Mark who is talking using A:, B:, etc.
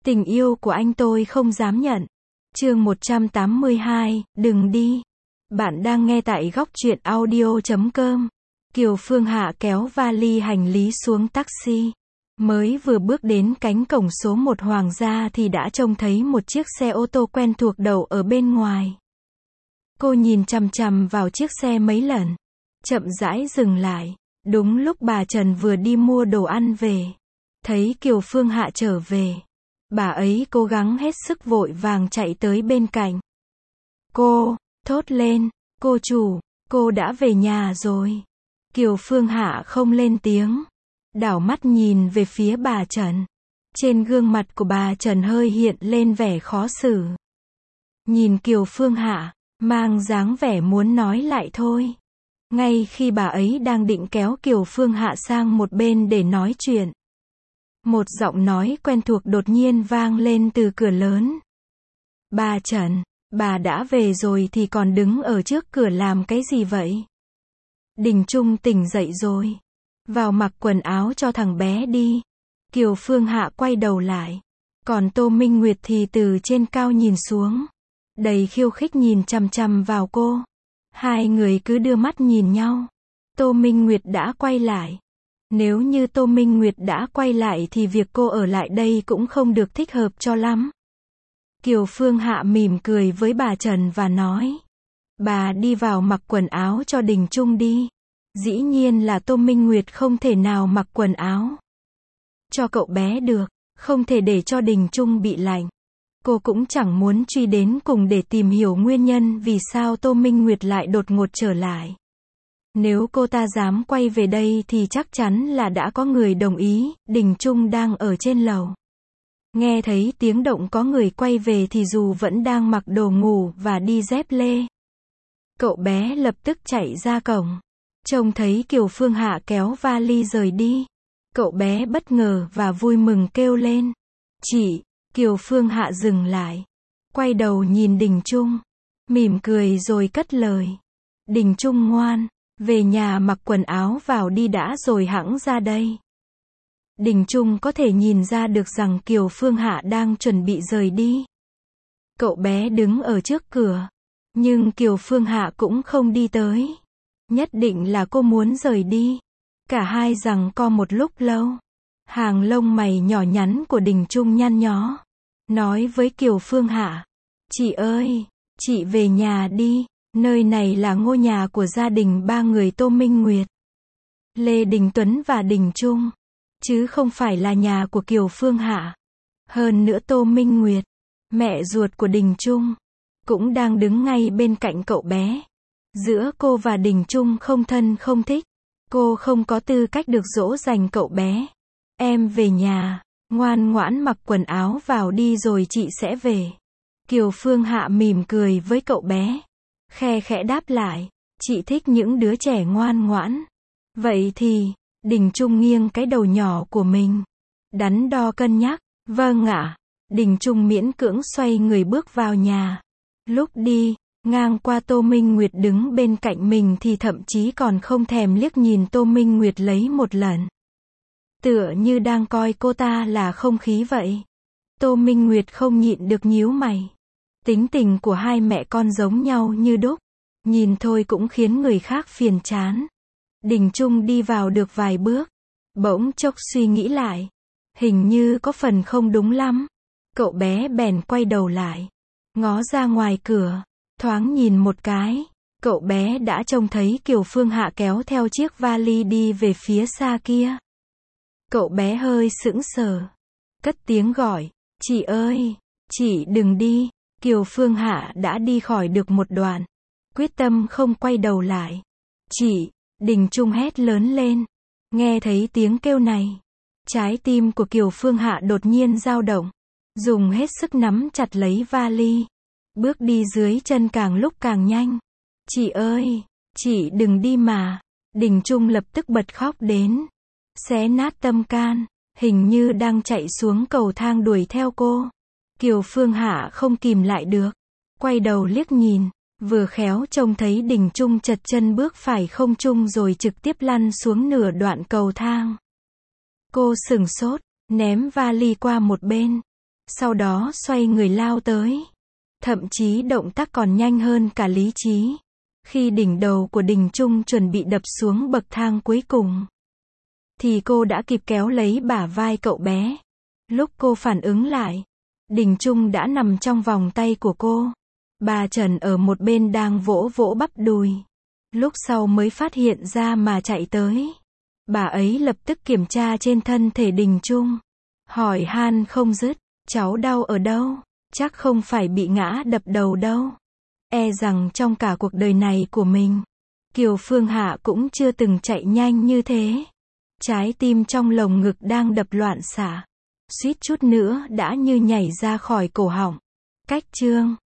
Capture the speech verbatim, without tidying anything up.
A: Tình yêu của anh tôi không dám nhận. Chương một trăm tám mươi hai, đừng đi. Bạn đang nghe tại góc truyện audio chấm com. Kiều Phương Hạ kéo vali hành lý xuống taxi. Mới vừa bước đến cánh cổng số một Hoàng gia thì đã trông thấy một chiếc xe ô tô quen thuộc đậu ở bên ngoài. Cô nhìn chằm chằm vào chiếc xe mấy lần, chậm rãi dừng lại. Đúng lúc bà Trần vừa đi mua đồ ăn về, thấy Kiều Phương Hạ trở về, bà ấy cố gắng hết sức vội vàng chạy tới bên cạnh cô, thốt lên, cô chủ, cô đã về nhà rồi. Kiều Phương Hạ không lên tiếng, đảo mắt nhìn về phía bà Trần. Trên gương mặt của bà Trần hơi hiện lên vẻ khó xử. Nhìn Kiều Phương Hạ, mang dáng vẻ muốn nói lại thôi. Ngay khi bà ấy đang định kéo Kiều Phương Hạ sang một bên để nói chuyện, một giọng nói quen thuộc đột nhiên vang lên từ cửa lớn. Bà Trần, bà đã về rồi thì còn đứng ở trước cửa làm cái gì vậy? Đình Trung tỉnh dậy rồi. Vào mặc quần áo cho thằng bé đi. Kiều Phương Hạ quay đầu lại. Còn Tô Minh Nguyệt thì từ trên cao nhìn xuống, đầy khiêu khích nhìn chằm chằm vào cô. Hai người cứ đưa mắt nhìn nhau. Tô Minh Nguyệt đã quay lại. Nếu như Tô Minh Nguyệt đã quay lại thì việc cô ở lại đây cũng không được thích hợp cho lắm. Kiều Phương Hạ mỉm cười với bà Trần và nói. Bà đi vào mặc quần áo cho Đình Trung đi. Dĩ nhiên là Tô Minh Nguyệt không thể nào mặc quần áo cho cậu bé được, không thể để cho Đình Trung bị lạnh. Cô cũng chẳng muốn truy đến cùng để tìm hiểu nguyên nhân vì sao Tô Minh Nguyệt lại đột ngột trở lại. Nếu cô ta dám quay về đây thì chắc chắn là đã có người đồng ý. Đình Trung đang ở trên lầu. Nghe thấy tiếng động có người quay về thì dù vẫn đang mặc đồ ngủ và đi dép lê, cậu bé lập tức chạy ra cổng. Trông thấy Kiều Phương Hạ kéo vali rời đi, cậu bé bất ngờ và vui mừng kêu lên. Chị! Kiều Phương Hạ dừng lại, quay đầu nhìn Đình Trung, mỉm cười rồi cất lời. Đình Trung ngoan, về nhà mặc quần áo vào đi đã rồi hẵng ra đây. Đình Trung có thể nhìn ra được rằng Kiều Phương Hạ đang chuẩn bị rời đi. Cậu bé đứng ở trước cửa, nhưng Kiều Phương Hạ cũng không đi tới. Nhất định là cô muốn rời đi. Cả hai giằng co một lúc lâu. Hàng lông mày nhỏ nhắn của Đình Trung nhăn nhó, nói với Kiều Phương Hạ. Chị ơi, chị về nhà đi. Nơi này là ngôi nhà của gia đình ba người Tô Minh Nguyệt, Lê Đình Tuấn và Đình Trung, chứ không phải là nhà của Kiều Phương Hạ. Hơn nữa Tô Minh Nguyệt, mẹ ruột của Đình Trung, cũng đang đứng ngay bên cạnh cậu bé. Giữa cô và Đình Trung không thân không thích. Cô không có tư cách được dỗ dành cậu bé. Em về nhà, ngoan ngoãn mặc quần áo vào đi rồi chị sẽ về. Kiều Phương Hạ mỉm cười với cậu bé, khe khẽ đáp lại. Chị thích những đứa trẻ ngoan ngoãn. Vậy thì, Đình Trung nghiêng cái đầu nhỏ của mình, đắn đo cân nhắc. Vâng ạ. Đình Trung miễn cưỡng xoay người bước vào nhà. Lúc đi, ngang qua Tô Minh Nguyệt đứng bên cạnh mình thì thậm chí còn không thèm liếc nhìn Tô Minh Nguyệt lấy một lần. Tựa như đang coi cô ta là không khí vậy. Tô Minh Nguyệt không nhịn được nhíu mày. Tính tình của hai mẹ con giống nhau như đúc. Nhìn thôi cũng khiến người khác phiền chán. Đình Trung đi vào được vài bước, bỗng chốc suy nghĩ lại. Hình như có phần không đúng lắm. Cậu bé bèn quay đầu lại, ngó ra ngoài cửa, thoáng nhìn một cái. Cậu bé đã trông thấy Kiều Phương Hạ kéo theo chiếc vali đi về phía xa kia. Cậu bé hơi sững sờ, cất tiếng gọi. Chị ơi, chị đừng đi. Kiều Phương Hạ đã đi khỏi được một đoạn, quyết tâm không quay đầu lại. Chị! Đình Trung hét lớn lên. Nghe thấy tiếng kêu này, trái tim của Kiều Phương Hạ đột nhiên dao động, dùng hết sức nắm chặt lấy vali, bước đi dưới chân càng lúc càng nhanh. Chị ơi, chị đừng đi mà. Đình Trung lập tức bật khóc đến, xé nát tâm can, hình như đang chạy xuống cầu thang đuổi theo cô. Kiều Phương Hạ không kìm lại được, quay đầu liếc nhìn, vừa khéo trông thấy Đình Trung chật chân bước phải không trung rồi trực tiếp lăn xuống nửa đoạn cầu thang. Cô sửng sốt, ném vali qua một bên, sau đó xoay người lao tới. Thậm chí động tác còn nhanh hơn cả lý trí. Khi đỉnh đầu của Đình Trung chuẩn bị đập xuống bậc thang cuối cùng, thì cô đã kịp kéo lấy bả vai cậu bé. Lúc cô phản ứng lại, Đình Trung đã nằm trong vòng tay của cô. Bà Trần ở một bên đang vỗ vỗ bắp đùi. Lúc sau mới phát hiện ra mà chạy tới. Bà ấy lập tức kiểm tra trên thân thể Đình Trung. Hỏi han không dứt, cháu đau ở đâu? Chắc không phải bị ngã đập đầu đâu. E rằng trong cả cuộc đời này của mình, Kiều Phương Hạ cũng chưa từng chạy nhanh như thế. Trái tim trong lồng ngực đang đập loạn xạ. Suýt chút nữa đã như nhảy ra khỏi cổ họng. Cách chương